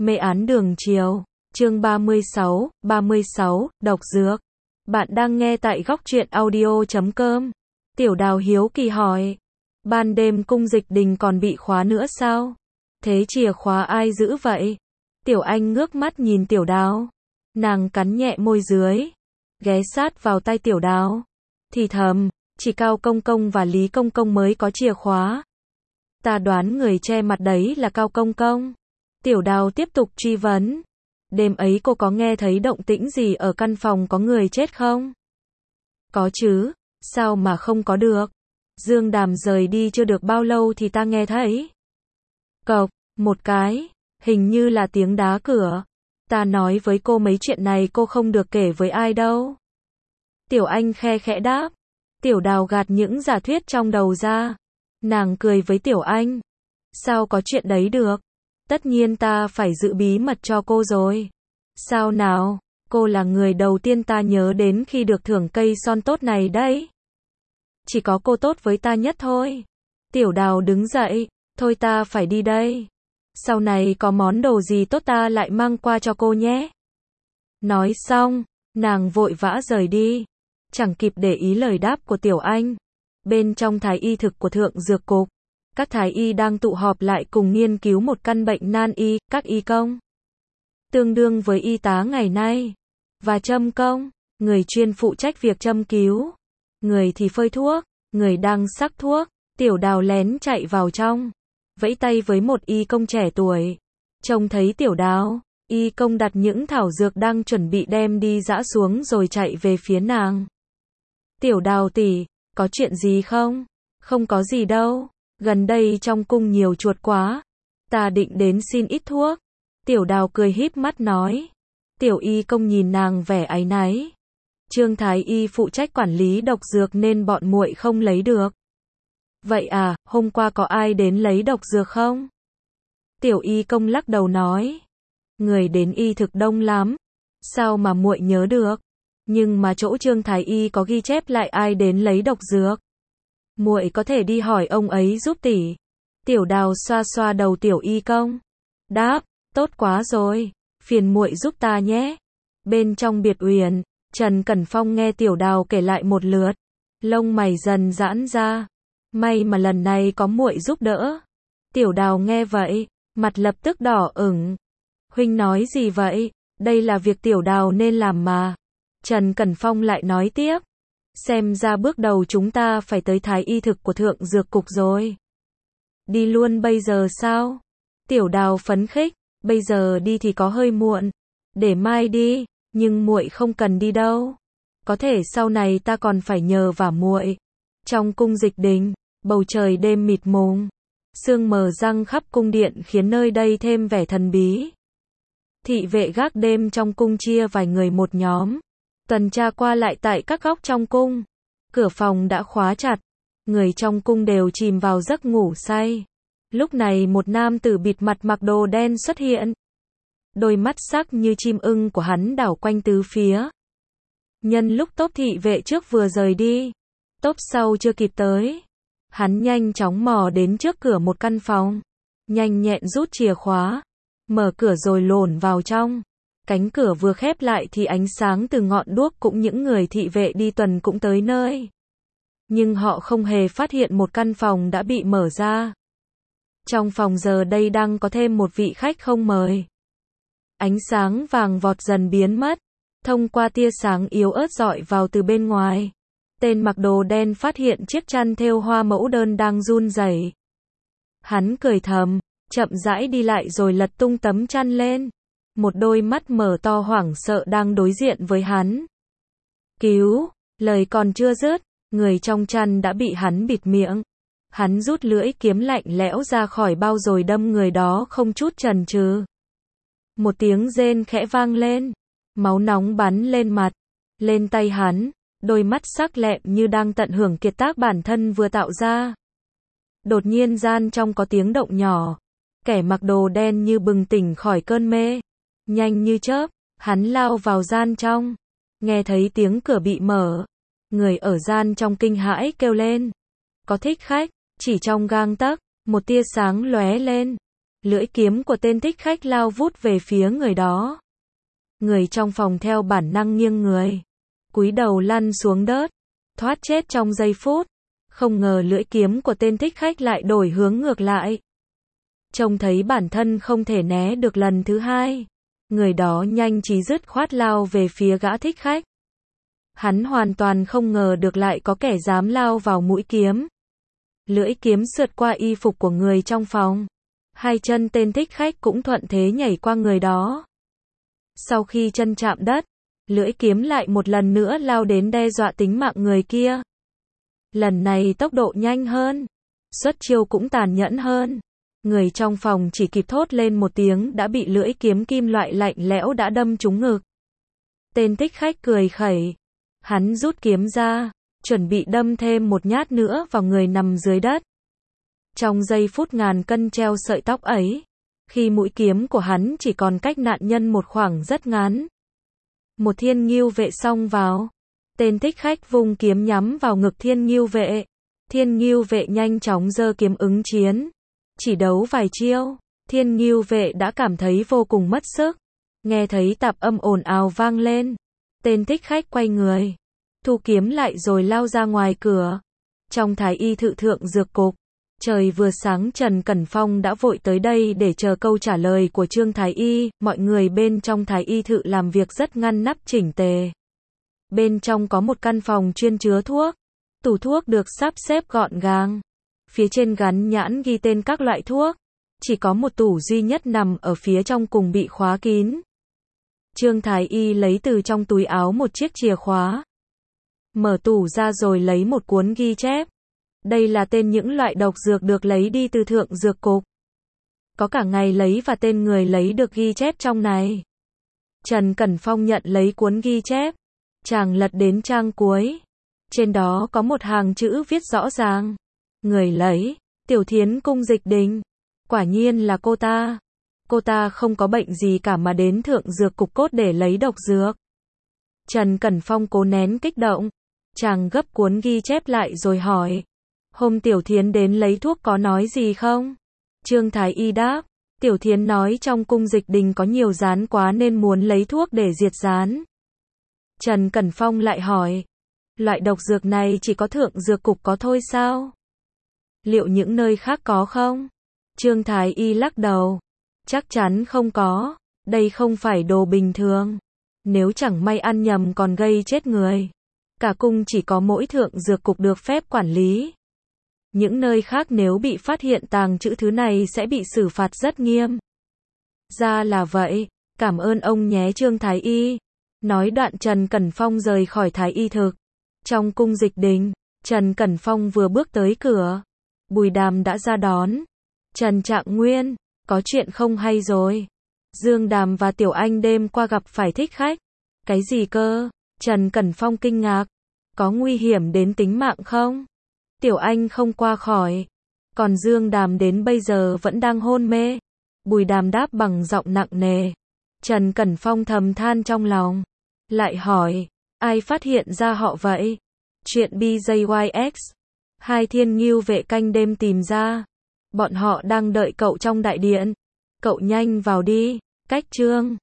Mê án đường chiều, chương 36, độc dược. Bạn đang nghe tại góc truyện audio.com. Tiểu Đào hiếu kỳ hỏi. Ban đêm cung dịch đình còn bị khóa nữa sao? Thế chìa khóa ai giữ vậy? Tiểu Anh ngước mắt nhìn Tiểu Đào. Nàng cắn nhẹ môi dưới, ghé sát vào tay Tiểu Đào, thì thầm, chỉ Cao Công Công và Lý Công Công mới có chìa khóa. Ta đoán người che mặt đấy là Cao Công Công. Tiểu Đào tiếp tục truy vấn. Đêm ấy cô có nghe thấy động tĩnh gì ở căn phòng có người chết không? Có chứ, sao mà không có được. Dương Đàm rời đi chưa được bao lâu thì ta nghe thấy. Cộc, một cái, hình như là tiếng đá cửa. Ta nói với cô mấy chuyện này cô không được kể với ai đâu. Tiểu Anh khe khẽ đáp. Tiểu Đào gạt những giả thuyết trong đầu ra. Nàng cười với Tiểu Anh. Sao có chuyện đấy được? Tất nhiên ta phải giữ bí mật cho cô rồi. Sao nào, cô là người đầu tiên ta nhớ đến khi được thưởng cây son tốt này đấy. Chỉ có cô tốt với ta nhất thôi. Tiểu Đào đứng dậy, thôi ta phải đi đây. Sau này có món đồ gì tốt ta lại mang qua cho cô nhé. Nói xong, nàng vội vã rời đi. Chẳng kịp để ý lời đáp của Tiểu Anh. Bên trong thái y thực của Thượng Dược Cục, các thái y đang tụ họp lại cùng nghiên cứu một căn bệnh nan y, các y công. Tương đương với y tá ngày nay. Và châm công, người chuyên phụ trách việc châm cứu. Người thì phơi thuốc, người đang sắc thuốc. Tiểu Đào lén chạy vào trong, vẫy tay với một y công trẻ tuổi. Trông thấy Tiểu Đào, y công đặt những thảo dược đang chuẩn bị đem đi giã xuống rồi chạy về phía nàng. Tiểu Đào tỷ, có chuyện gì không? Không có gì đâu, gần đây trong cung nhiều chuột quá. Ta định đến xin ít thuốc. Tiểu Đào cười híp mắt nói. Tiểu y công nhìn nàng vẻ áy náy. Trương thái y phụ trách quản lý độc dược nên bọn muội không lấy được. Vậy à, hôm qua có ai đến lấy độc dược không? Tiểu y công lắc đầu nói. Người đến y thực đông lắm. Sao mà muội nhớ được? Nhưng mà chỗ Trương thái y có ghi chép lại ai đến lấy độc dược. Muội có thể đi hỏi ông ấy giúp tỷ. Tiểu Đào xoa xoa đầu tiểu y công. Đáp, tốt quá rồi, phiền muội giúp ta nhé. Bên trong biệt uyển, Trần Cẩn Phong nghe Tiểu Đào kể lại một lượt, lông mày dần giãn ra. May mà lần này có muội giúp đỡ. Tiểu Đào nghe vậy, mặt lập tức đỏ ửng. Huynh nói gì vậy? Đây là việc Tiểu Đào nên làm mà. Trần Cẩn Phong lại nói tiếp. Xem ra bước đầu chúng ta phải tới thái y thực của Thượng Dược Cục rồi. Đi luôn bây giờ sao? Tiểu Đào phấn khích. Bây giờ đi thì có hơi muộn. Để mai đi, nhưng muội không cần đi đâu. Có thể sau này ta còn phải nhờ vả muội. Trong cung dịch đình, bầu trời đêm mịt mùng. Sương mờ răng khắp cung điện khiến nơi đây thêm vẻ thần bí. Thị vệ gác đêm trong cung chia vài người một nhóm. Tuần tra qua lại tại các góc trong cung. Cửa phòng đã khóa chặt. Người trong cung đều chìm vào giấc ngủ say. Lúc này một nam tử bịt mặt mặc đồ đen xuất hiện. Đôi mắt sắc như chim ưng của hắn đảo quanh tứ phía. Nhân lúc tốp thị vệ trước vừa rời đi, tốp sau chưa kịp tới, hắn nhanh chóng mò đến trước cửa một căn phòng. Nhanh nhẹn rút chìa khóa, mở cửa rồi lổn vào trong. Cánh cửa vừa khép lại thì ánh sáng từ ngọn đuốc cũng những người thị vệ đi tuần cũng tới nơi. Nhưng họ không hề phát hiện một căn phòng đã bị mở ra. Trong phòng giờ đây đang có thêm một vị khách không mời. Ánh sáng vàng vọt dần biến mất. Thông qua tia sáng yếu ớt rọi vào từ bên ngoài. Tên mặc đồ đen phát hiện chiếc chăn thêu hoa mẫu đơn đang run rẩy. Hắn cười thầm, chậm rãi đi lại rồi lật tung tấm chăn lên. Một đôi mắt mở to hoảng sợ đang đối diện với hắn. Cứu, lời còn chưa dứt, người trong chăn đã bị hắn bịt miệng. Hắn rút lưỡi kiếm lạnh lẽo ra khỏi bao rồi đâm người đó không chút chần chừ. Một tiếng rên khẽ vang lên, máu nóng bắn lên mặt, lên tay hắn, đôi mắt sắc lẹm như đang tận hưởng kiệt tác bản thân vừa tạo ra. Đột nhiên gian trong có tiếng động nhỏ, kẻ mặc đồ đen như bừng tỉnh khỏi cơn mê, nhanh như chớp, hắn lao vào gian trong, nghe thấy tiếng cửa bị mở, người ở gian trong kinh hãi kêu lên, có thích khách. Chỉ trong gang tấc, một tia sáng lóe lên, Lưỡi kiếm của tên thích khách lao vút về phía người đó. Người trong phòng theo bản năng nghiêng người, cúi đầu lăn xuống đất, thoát chết trong giây phút. Không ngờ lưỡi kiếm của tên thích khách lại đổi hướng ngược lại. Trông thấy bản thân không thể né được lần thứ hai, người đó nhanh trí dứt khoát lao về phía gã thích khách. Hắn hoàn toàn không ngờ được lại có kẻ dám lao vào mũi kiếm. Lưỡi kiếm sượt qua y phục của người trong phòng. Hai chân tên thích khách cũng thuận thế nhảy qua người đó. Sau khi chân chạm đất, lưỡi kiếm lại một lần nữa lao đến đe dọa tính mạng người kia. Lần này tốc độ nhanh hơn, xuất chiêu cũng tàn nhẫn hơn. Người trong phòng chỉ kịp thốt lên một tiếng đã bị lưỡi kiếm kim loại lạnh lẽo đã đâm trúng ngực. Tên thích khách cười khẩy. Hắn rút kiếm ra, chuẩn bị đâm thêm một nhát nữa vào người nằm dưới đất. Trong giây phút ngàn cân treo sợi tóc ấy, khi mũi kiếm của hắn chỉ còn cách nạn nhân một khoảng rất ngắn, một thiên ngưu vệ xông vào. Tên thích khách vung kiếm nhắm vào ngực thiên ngưu vệ. Thiên ngưu vệ nhanh chóng giơ kiếm ứng chiến. Chỉ đấu vài chiêu, thiên ngưu vệ đã cảm thấy vô cùng mất sức. Nghe thấy tạp âm ồn ào vang lên, tên thích khách quay người, thu kiếm lại rồi lao ra ngoài cửa. Trong Thái Y Thự Thượng Dược Cục, trời vừa sáng Trần Cẩn Phong đã vội tới đây để chờ câu trả lời của Trương Thái Y. Mọi người bên trong Thái Y Thự làm việc rất ngăn nắp chỉnh tề. Bên trong có một căn phòng chuyên chứa thuốc. Tủ thuốc được sắp xếp gọn gàng. Phía trên gắn nhãn ghi tên các loại thuốc. Chỉ có một tủ duy nhất nằm ở phía trong cùng bị khóa kín. Trương Thái Y lấy từ trong túi áo một chiếc chìa khóa. Mở tủ ra rồi lấy một cuốn ghi chép. Đây là tên những loại độc dược được lấy đi từ Thượng Dược Cục. Có cả ngày lấy và tên người lấy được ghi chép trong này. Trần Cẩn Phong nhận lấy cuốn ghi chép. Chàng lật đến trang cuối. Trên đó có một hàng chữ viết rõ ràng. Người lấy, Tiểu Thiến Cung Dịch Đình. Quả nhiên là cô ta. Cô ta không có bệnh gì cả mà đến Thượng Dược Cục cốt để lấy độc dược. Trần Cẩn Phong cố nén kích động. Chàng gấp cuốn ghi chép lại rồi hỏi. Hôm Tiểu Thiến đến lấy thuốc có nói gì không? Trương Thái Y đáp. Tiểu Thiến nói trong cung Dịch Đình có nhiều gián quá nên muốn lấy thuốc để diệt gián. Trần Cẩn Phong lại hỏi. Loại độc dược này chỉ có Thượng Dược Cục có thôi sao? Liệu những nơi khác có không? Trương Thái Y lắc đầu. Chắc chắn không có. Đây không phải đồ bình thường. Nếu chẳng may ăn nhầm còn gây chết người. Cả cung chỉ có mỗi Thượng Dược Cục được phép quản lý. Những nơi khác nếu bị phát hiện tàng trữ thứ này sẽ bị xử phạt rất nghiêm. Ra là vậy. Cảm ơn ông nhé Trương Thái Y. Nói đoạn Trần Cẩn Phong rời khỏi Thái Y thực. Trong cung Dịch Đình, Trần Cẩn Phong vừa bước tới cửa. Bùi Đàm đã ra đón. Trần Trạng Nguyên, có chuyện không hay rồi. Dương Đàm và Tiểu Anh đêm qua gặp phải thích khách. Cái gì cơ? Trần Cẩn Phong kinh ngạc. Có nguy hiểm đến tính mạng không? Tiểu Anh không qua khỏi. Còn Dương Đàm đến bây giờ vẫn đang hôn mê. Bùi Đàm đáp bằng giọng nặng nề. Trần Cẩn Phong thầm than trong lòng. Lại hỏi, ai phát hiện ra họ vậy? Chuyện BJYX. Hai thiên ngưu vệ canh đêm tìm ra. Bọn họ đang đợi cậu trong đại điện. Cậu nhanh vào đi. Cách Trương